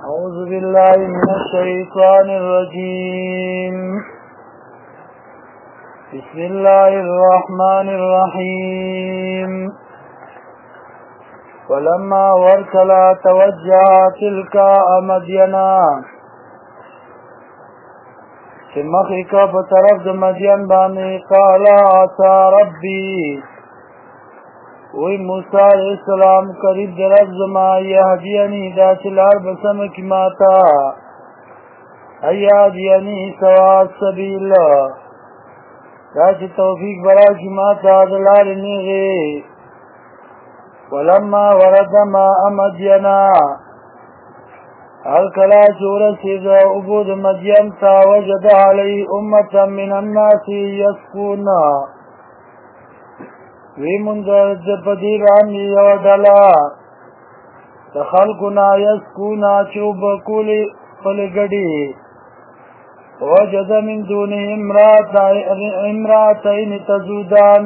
أعوذ بالله من الشيطان الرجيم. بسم الله الرحمن الرحيم. ولما ورسلا توجه تلقاء مدينا چې مخې کا په طرف د مدین باندې قال عسى ربي وی موسی علیہ السلام قریب درب زما یهدینی دا چلار بسم کی ماتا ایادینی سوا السبیل دا چه توفیق برا کی ماتا دلار نیغی ولما ورد ماء مدینا الکلا چورسید عبود مدین تا وجد علی امتا من الناس یسکون وی منذ پدی باندې یو ډله د خلقنا یسکونا چوب کولی خپل ګډي وجد من دونه امراتین تزودان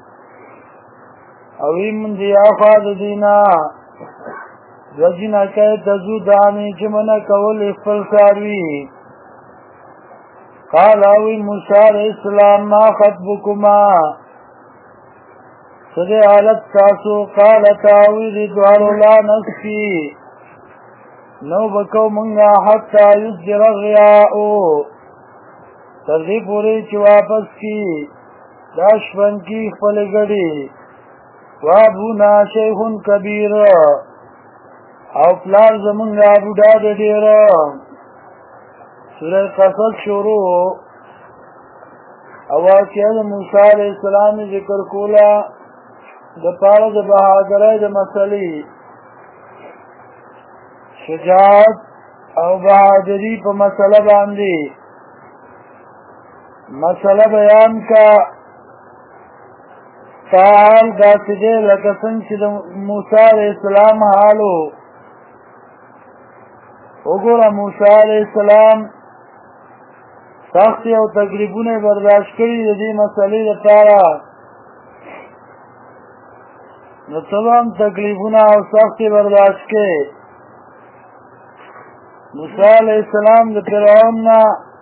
او وی منذ یافاد دینا رجنا که تزودانی چې منه کول خپل ساروي قال وی موسی علیہ السلام ما خطبکما سده حالت تاسو قالت آوی دوارو لا نسکی نو بکو منگا حتی یزجر غیاؤ تردی پوری چی واپس کی داشپن کی خپل گڑی وابونا شیخون کبیر او پلار زمنگا بودا دیر سورہ قصص شروع اواقعہ موسیٰ علیہ السلام ذکر کولا د پاره د بهادرۍ د مسلې شجاعت او بهادری په مسله باندې مسله بیان کا حال داسې دی لکه څنګه چې د موسی علیہ السلام حالو وګوره موسی علیہ السلام سخت او تکلیفونه برداشت کړي د دې مسلې لپاره نو تمام تکلیفونه او سختی برداشت کې موسی علیہ السلام د فرعون نه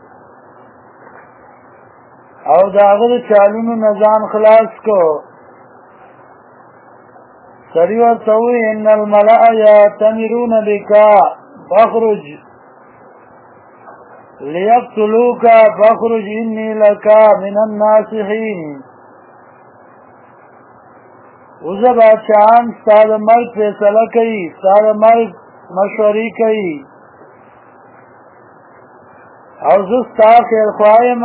او د هغه د چالونو نظام خلاص کو سړي ورته وویل ان الملأ یأتمرون بک فاخرج لیقتلوک فاخرج انی لک من الناصحین اوزه بادشاہان ستا د مرګ فیصله کوي ستا د مرګ مشورې کوي او زه ستا خیرخواه یم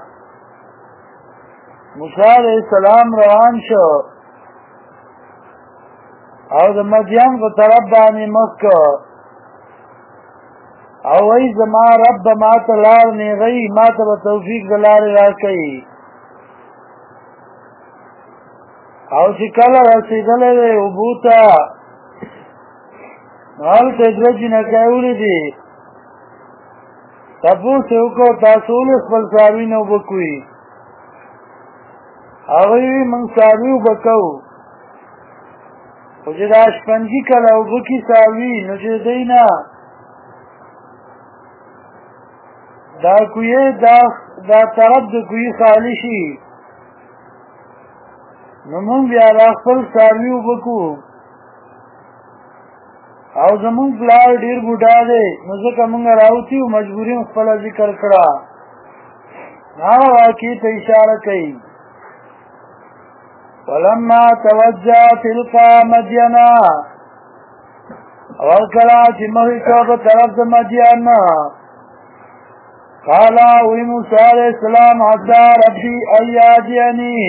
موسی علیہ السلام روان شو او د مدین په طرف باندې مخ کو او وی زما رب ما ته لار نیغی ما ته به توفیق د لارې راکوي او چې کله رسېدلی دی اوبو ته هلته دوه جینکۍ ولیدې تپوس یې وکړ تاسو ولې خپل څاروي نه اوبه کوئ هغوی وویل موږ څاروي اوبه کوو خو چې دا شپنجي کله اوبه کي څاروي نو چې دی نه دا کویې دا طرف د کویې خالي شي نو مونږ بیا را خپل څاروي اوبه کوو او زمونږ پلار ډېر بوډا دی نو ځکه مونږ راوتي وو مجبوري مو خپله ذکر کړه هغه واقعې ته اشاره کوي ولما توجه تلقا مدینا او کله چې مخې کړه په طرف د مدین قال وی موسی علیہ السلام عسى ربي ان يهديني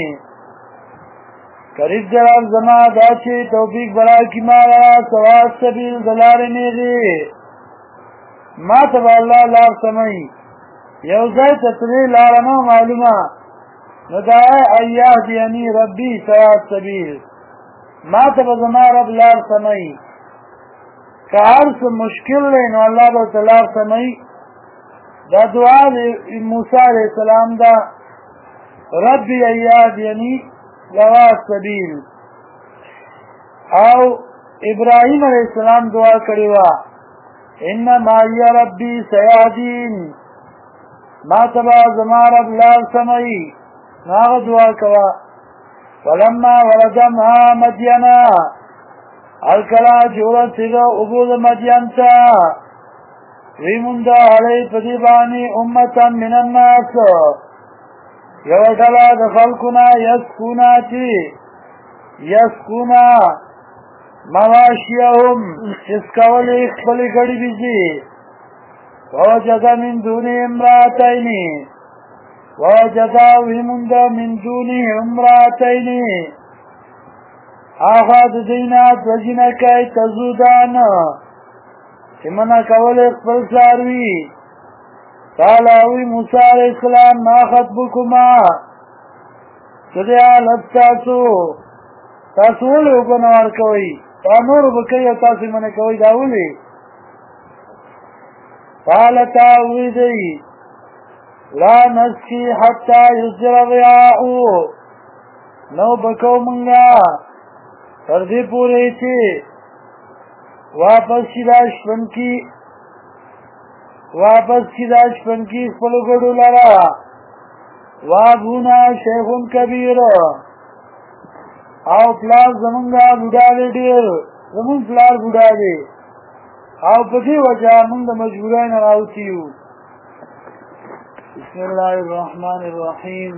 قریب جلال زما دا چې توفیق برا کی مارا سوا سبیل دلار نیغی ما تبا اللہ لار سمئی یو ځای تطریح لارنو معلومه ندعای ایاه دینی ربی سوا سبیل ما تبا زما رب لار سمئی که عرص مشکل لین و اللہ با تلار سمئی دا دعا موسی علیہ السلام دا ربی ایاه دینی لوا سبیل او ابراهیم علیہ السلام دعا کړې وه انما یا ربی سیادین ما تبا زما رب لار سمئی ناغ دعا کوا فلما ولدمها مدینا الکلا جورت سیگا عبود مدین تا ویموندا علی پدیبانی امتا من الناس یو ڈلا دخلقنا یسکونا مواشیهم چسکولی اخبلی گڑی بیزی ووجد من دونی امراتینی ووجد ویموند من دونی امراتینی آخاد دینات وجنکی تزودان چمنا کول اخبل ساروی قالاوی موسیٰ علیہ السلام ما خطبکما صدی حالت تاسو ولی اگنوار کوئی تا نور بکی و تاسی من کوئی داولی قالتا اوی دی لا نسکی حتی یسجر غیاؤ نو بکو منگا تردی پوری چی واپس کی داش پنکی خپل ګړو لرا وابونا شیخون کبیر او پلار زمونږه بوډا دی ډیر زمون پلار بوډا دی او په دې وجه موږ د مجبورانه راوتیو بسم الله الرحمن الرحیم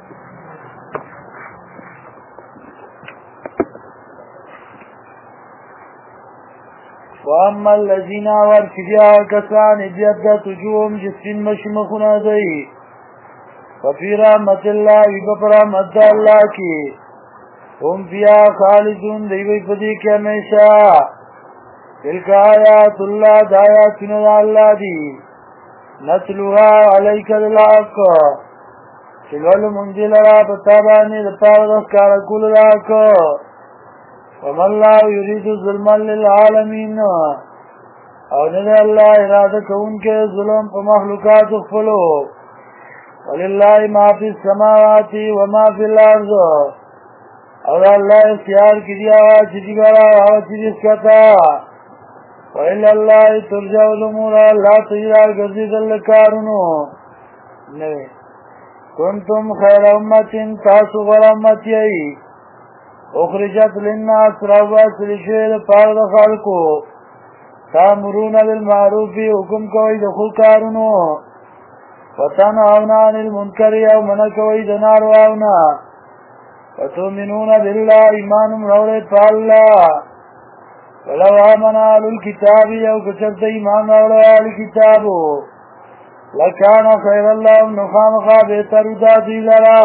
واما الذين ورشدیا کسان ابیضت وجوههم جسفین مشمخونه دی ففی رحمت اللہ ویبا رحمت اللہ کی هم فیا خالدون دیوی پدی کے ہمیشہ تلک آیات اللہ دایاتون اللہ دی نتلوها علیک بالحق چلول منزل را پتابانی دپار دخکارکول راکو وما اللہ یرید ظلما للعالمین او ندے اللہ ارادہ کون کے ظلم پا مخلوقات اخفلو وللہ ما فی السماوات وما فی الارض اور اللہ اختیار کی دیا چیزی بارا چیزی اسکتا وإلا اللہ ترجع الامور اللہ تجرار گردید اللکارنو کنتم خیر امت تاسو غر امتی اخرجت للناس رواس لشوید پارد خالقو تامرون بالمعروفی حکم کوئی دخل کارنو وتنهون عن المنکر او منع کوئی دنار واونا وتؤمنون بالله ایمانم روڑے پا اللہ ولو آمن آل الكتابی او کچرت ایمان روڑے آل کتابو لکان خیر اللہ نخامخا بہتر دا دی لرا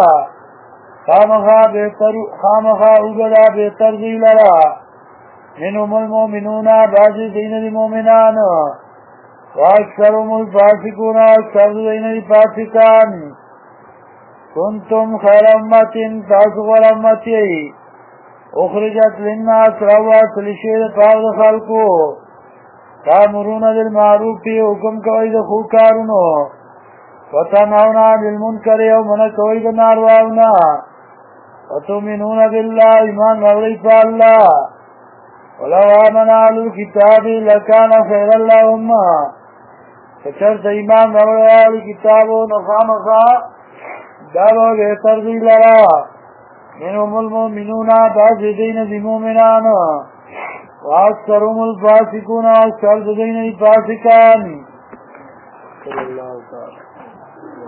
خامخا اوگدا بہتر دی لرا منهم المؤمنون بعضی دین دی مومنان واکثرهم الفاسقون اکثر دین دی فاسقان کنتم خیر امت تاسو غر امتی اخرجت للناس رواس لشید پارد خلقو تامرون بالمعروف حکم کوئی د خو کارونو وتنهون عن المنکر او منع کوئی د نارواونا وتؤمنون بالله ایمان راوړئ په الله ولو آمن اهل الكتاب لکان خیرا لهم کچرته ایمان راوړی اهل کتابو نو خامخا دا به بهتر دوی لرا منهم المؤمنون بعضې دوی نه دي مؤمنان واکثرهم الفاسقون اکثر د دوی نه دي فاسقان صلی الله تعالی